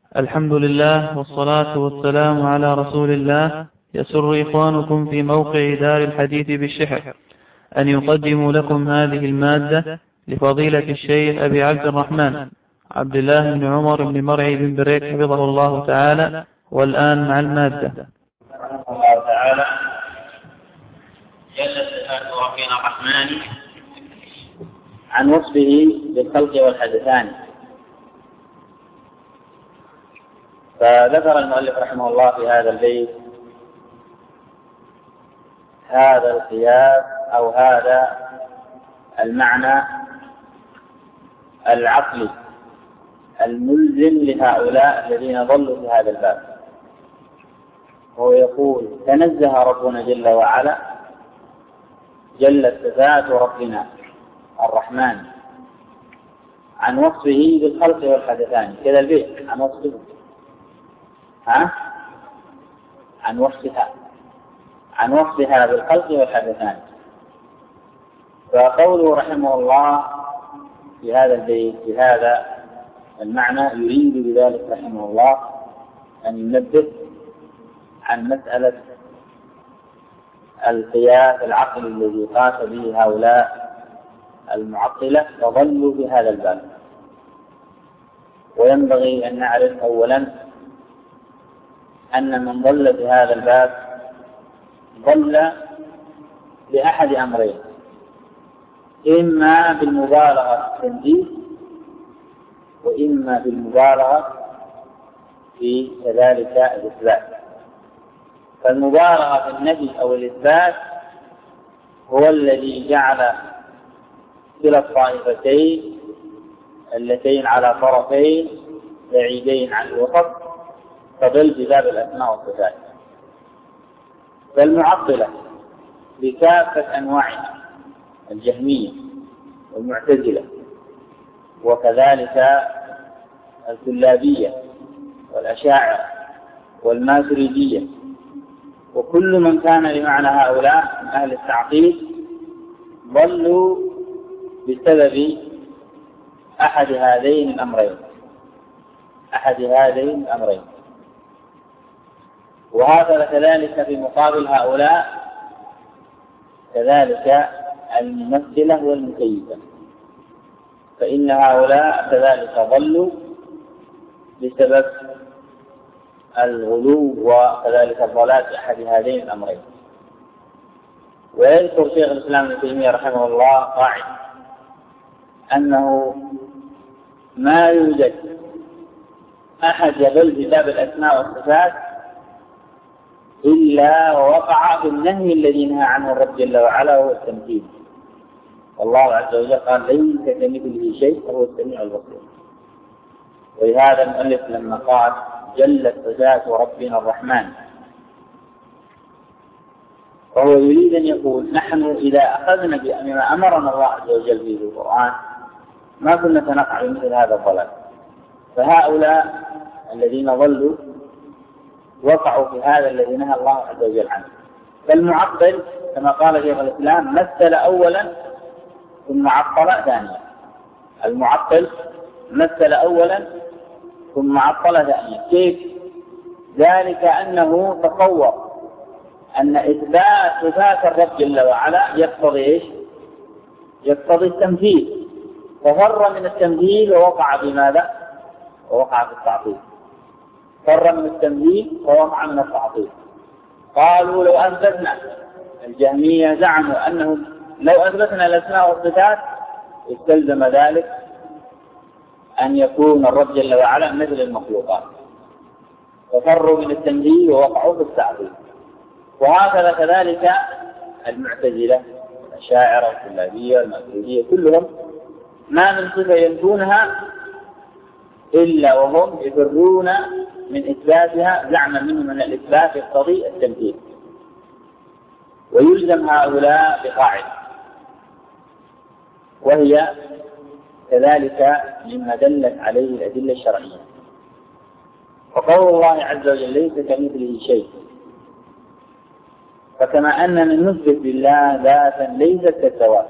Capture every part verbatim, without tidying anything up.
الحمد لله والصلاة والسلام على رسول الله. يسر إخوانكم في موقع دار الحديث بالشحر أن يقدموا لكم هذه المادة لفضيلة الشيخ أبي عبد الرحمن عبد الله بن عمر بن مرعي بن بريك حفظه الله تعالى. والآن مع المادة. رحمه الله تعالى. جل صفات ربنا الرحمن عن وصفه بالخلق والحدثان. فذكر المؤلف رحمه الله في هذا البيت هذا القياس أو هذا المعنى العقلي الملزم لهؤلاء الذين ضلوا في هذا الباب. هو يقول: تنزه ربنا جل وعلا، جلت صفات ربنا الرحمن عن وصفه بالخلق والحدثان. كذا البيت عن وصفه ها عن وصفها عن وصفها بالخلق والحدثان. فقوله رحمه الله في هذا البيت بهذا المعنى يريد بذلك رحمه الله أن ينبه عن مسألة القياس العقلي الذي قاس به هؤلاء المعطلة وضلوا في هذا الباب. وينبغي أن نعرف أولا أن من ضل في هذا الباب ضل لأحد أمرين: إما بالمبالغة في التنزيه، وإما بالمبالغة في كذلك الإثبات. فالمبالغة في النفي أو الإثبات هو الذي جعل كلا الطائفتين اللتين على طرفين بعيدين عن الوسط تضل بباب الأسماء والصفات. فالمعطلة بكافة أنواعها، الجهمية والمعتزلة وكذلك الكلابية والأشاعرة والماتريدية وكل من كان لمعنى هؤلاء من أهل التعطيل ضلوا بسبب أحد هذين الأمرين أحد هذين الأمرين وهذا كذلك في مقابل هؤلاء كذلك الممثلة والمكيفة. فإن هؤلاء كذلك ضلوا بسبب الغلو وكذلك الضلال في أحد هذين الأمرين. ويذكر شيخ الإسلام ابن تيمية رحمه الله قاعدة أنه ما يوجد أحد يضل بباب الأسماء والصفات إلا ووقع في النهي الذي نهى عنه الرب جل وعلا وهو التمثيل. والله عز وجل قال: ليس كمثله شيء وهو السميع البصير. ولهذا المؤلف لما قال: جلت صفات ربنا الرحمن، فهو يريد أن يقول: نحن إذا أخذنا بما أمرنا الله عز وجل به في القرآن ما كنا سنقع بمثل هذا الضلال. فهؤلاء الذين ضلوا وقعوا في هذا الذي نهى الله عز وجل عنه. فالمعطل كما قال شيخ الإسلام مثل أولا ثم عطل ثانيا. المعطل مثل أولا ثم عطل ثانيا. كيف ذلك؟ أنه تصور أن إثبات صفات الرب جل وعلا يقتضي إيش؟ يقتضي التمثيل، ففر من التمثيل ووقع بماذا؟ ووقع في التعطيل. فر من التمثيل ووقع من التعطيل. قالوا: لو أثبتنا، الجهمية زعموا أنهم لو أثبتنا الأسماء والصفات استلزم ذلك أن يكون الرب جل وعلا مثل المخلوقات، ففروا من التمثيل ووقعوا في التعطيل. وهكذا كذلك المعتزلة والأشاعرة والكلابية والماتريدية كلهم ما من صفة ينفونها إلا وهم يفرون من إثباتها زعما منهم أن الإثبات يقتضي التمثيل. ويلزم هؤلاء بقاعدة، وهي كذلك مما دلت عليه الأدلة الشرعية. وقول الله عز وجل: ليس كمثله شيء. فكما أننا نثبت لله ذاتا ليست كالذوات،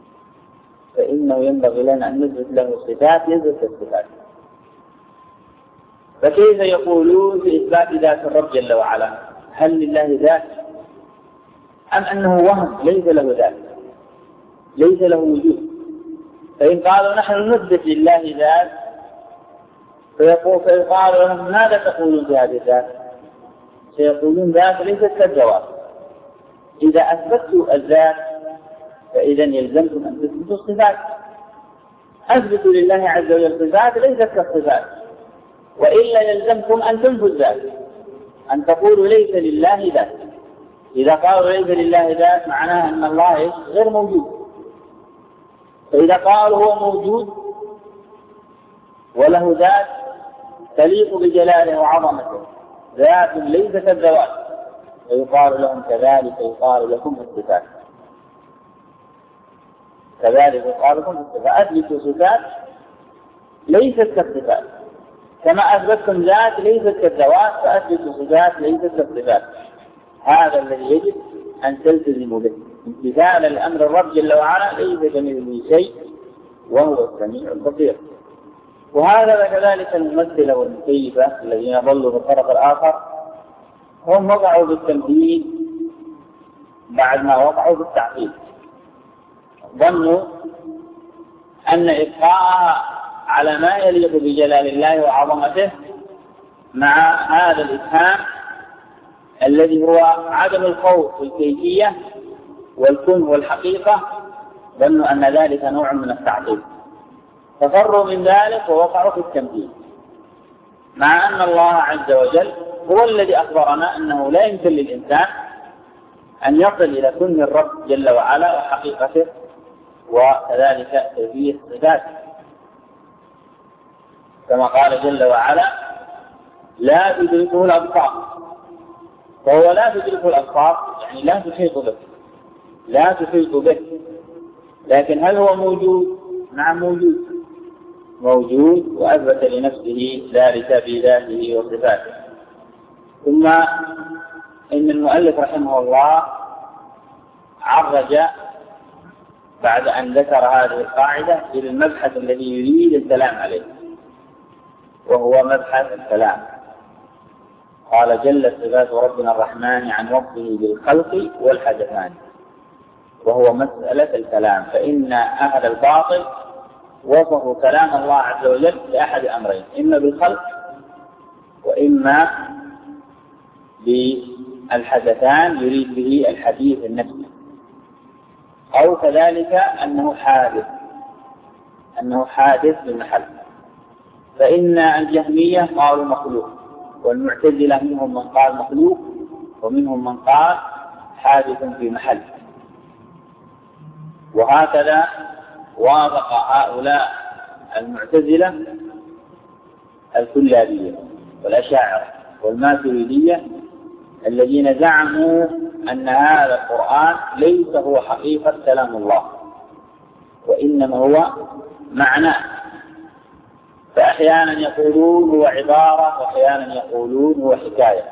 فإنه ينبغي لنا أن نثبت له صفات ليست كالصفات. فكيف يقولون في إثبات ذات الرب جل وعلا؟ هل لله ذات أم أنه وهم ليس له ذات ليس له وجود؟ فإن قالوا نحن نثبت لله ذات فيقول فيقال لهم ماذا تقولون بهذه الذات؟ سيقولون ذات ليست كالذوات. إذا أثبتوا الذات فإذا يلزمكم أن تثبتوا الصفات. أثبتوا لله عز وجل صفات ليست كالصفات، وإلا يلزمكم أن تنفوا الذات، أن تقولوا ليس لله ذات. إذا قالوا ليس لله ذات معناه أن الله غير موجود. فإذا قالوا هو موجود وله ذات تليق بجلاله وعظمته، ذات ليس كالذوات، فيقال لهم كذلك يقال لكم الصفات. كذلك يقال لكم الصفات. أثبتوا صفات ليست كالصفات، كما أثبتكم ذات ليست كالذوات فأثبتوا صفات ليست كالصفات. هذا الذي يجب أن تلتزموا به، امتثالا لأمر الرب جل وعلا ليس كمثله شيء وهو السميع البصير. وهذا كذلك الممثلة والمكيفة الذين ضلوا في الطرف الآخر، هم وقعوا بالتمثيل بعد ما وقعوا بالتعطيل. ظنوا أن إبقاءها على ما يليق بجلال الله وعظمته مع هذا الإفهام الذي هو عدم الخوف في الكيفية والكن والحقيقة، ظنوا أن ذلك نوع من التعطيل، ففروا من ذلك ووقعوا في التمثيل، مع أن الله عز وجل هو الذي أخبرنا أنه لا يمكن للإنسان أن يصل إلى كن الرب جل وعلا وحقيقته وكذلك كيفية صفاته، كما قال جل وعلا لا تدركه الأبصار، فهو لا تدركه الأبصار يعني لا تحيط به لا تحيط به لكن هل هو موجود؟ نعم موجود موجود وأثبت لنفسه ذلك بذاته وصفاته. ثم إن المؤلف رحمه الله عرج بعد أن ذكر هذه القاعدة إلى المبحث الذي يريد الكلام عليه، وهو مبحث الكلام. قال جل صفات ربنا الرحمن عن وصفه بالخلق والحدثان، وهو مسألة الكلام. فإن أهل الباطل وصفوا كلام الله عز وجل بأحد أمرين، إما بالخلق وإما بالحدثان يريد به الحديث النفسي، أو كذلك أنه حادث أنه حادث بمحل. فإن الجهمية قالوا مخلوق، والمعتزلة منهم من قال مخلوق ومنهم من قال حادث في محل. وهكذا وافق هؤلاء المعتزلة الكلابية والأشاعرة والماتريدية الذين زعموا أن هذا القرآن ليس هو حقيقة كلام الله وإنما هو معناه، فأحيانا يقولون هو عبارة وأحيانا يقولون هو حكاية.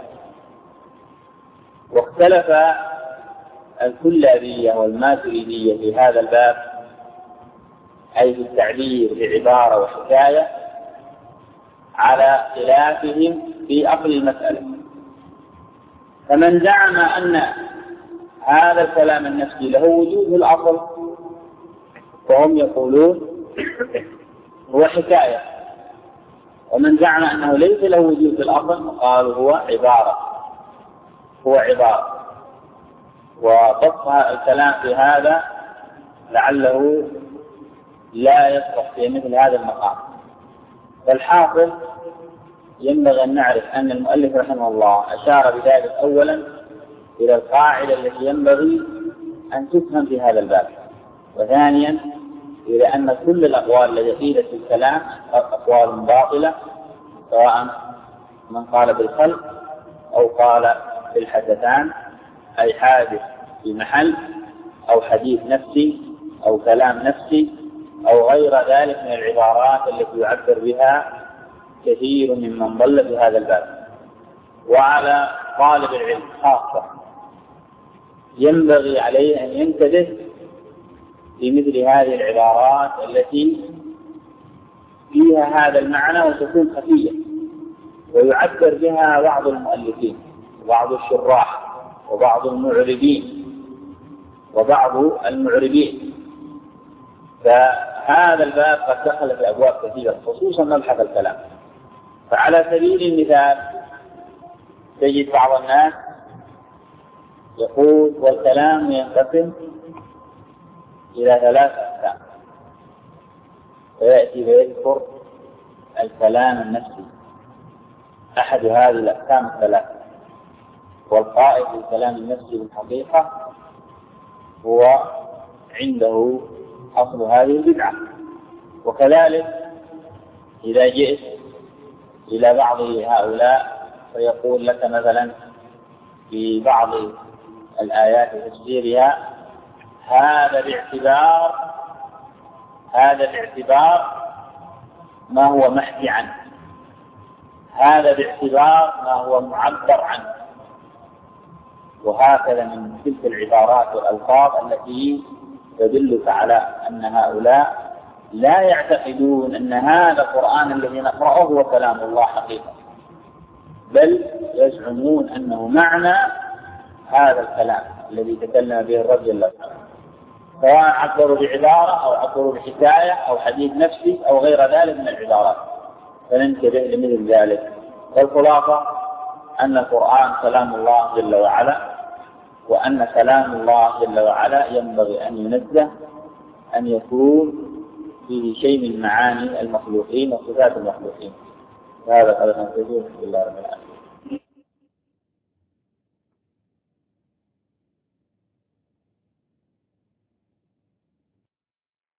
واختلف الكلابية والماتريدية في هذا الباب، أي في التعبير بعبارة وحكاية، على خلافهم في أصل المسألة. فمن زعم أن هذا الكلام النفسي له وجود في الأصل فهم يقولون هو حكاية، ومن زعم أنه ليس له وجود في الأصل قالوا هو عبارة هو عبارة وبسط الكلام في هذا لعله لا يصلح في مثل هذا المقام. فالحاصل ينبغي أن نعرف أن المؤلف رحمه الله أشار بذلك أولا إلى القاعدة التي ينبغي أن تفهم في هذا الباب، وثانيا إلى أن كل الأقوال التي قيلت في الكلام أقوال باطلة، سواء من قال بالخلق أو قال بالحدثان، أي حادث في محل أو حديث نفسي أو كلام نفسي أو غير ذلك من العبارات التي يعبر بها كثير ممن ضل في هذا الباب. وعلى طالب العلم خاصة ينبغي عليه أن ينتبه في مثل هذه العبارات التي فيها هذا المعنى وتكون خفية، ويعبر بها بعض المؤلفين وبعض الشراح وبعض المعربين وبعض المعربين. فهذا الباب قد دخل في أبواب كثيرة خصوصا مبحث الكلام. فعلى سبيل المثال تجد بعض الناس يقول والكلام ينقسم إلى ثلاث أقسام، ويأتي ويذكر الكلام النفسي أحد هذه الأقسام الثلاثة. والقائل بالكلام النفسي بالحقيقة هو عنده أصل هذه البدعة. وكذلك إذا جئت إلى بعض هؤلاء فيقول لك مثلا في بعض الآيات وتفسيرها هذا باعتبار هذا باعتبار ما هو محكي عنه، هذا باعتبار ما هو معبر عنه، وهكذا من تلك العبارات والألفاظ التي تدلك على أن هؤلاء لا يعتقدون أن هذا القرآن الذي نقرأه هو كلام الله حقيقة، بل يزعمون أنه معنى هذا الكلام الذي تكلم به الرب جل وعلا، سواء عبروا بعبارة أو عبروا بحكاية أو حديث نفسي أو غير ذلك من العبارات. فننتبه لمثل ذلك. والخلاصة أن القرآن كلام الله جل وعلا، وأن كلام الله جل وعلا ينبغي أن ينزه أن يكون فيه شيء من معاني المخلوقين وصفات المخلوقين. هذا قد نقول. بسم الله الرحمن الرحيم.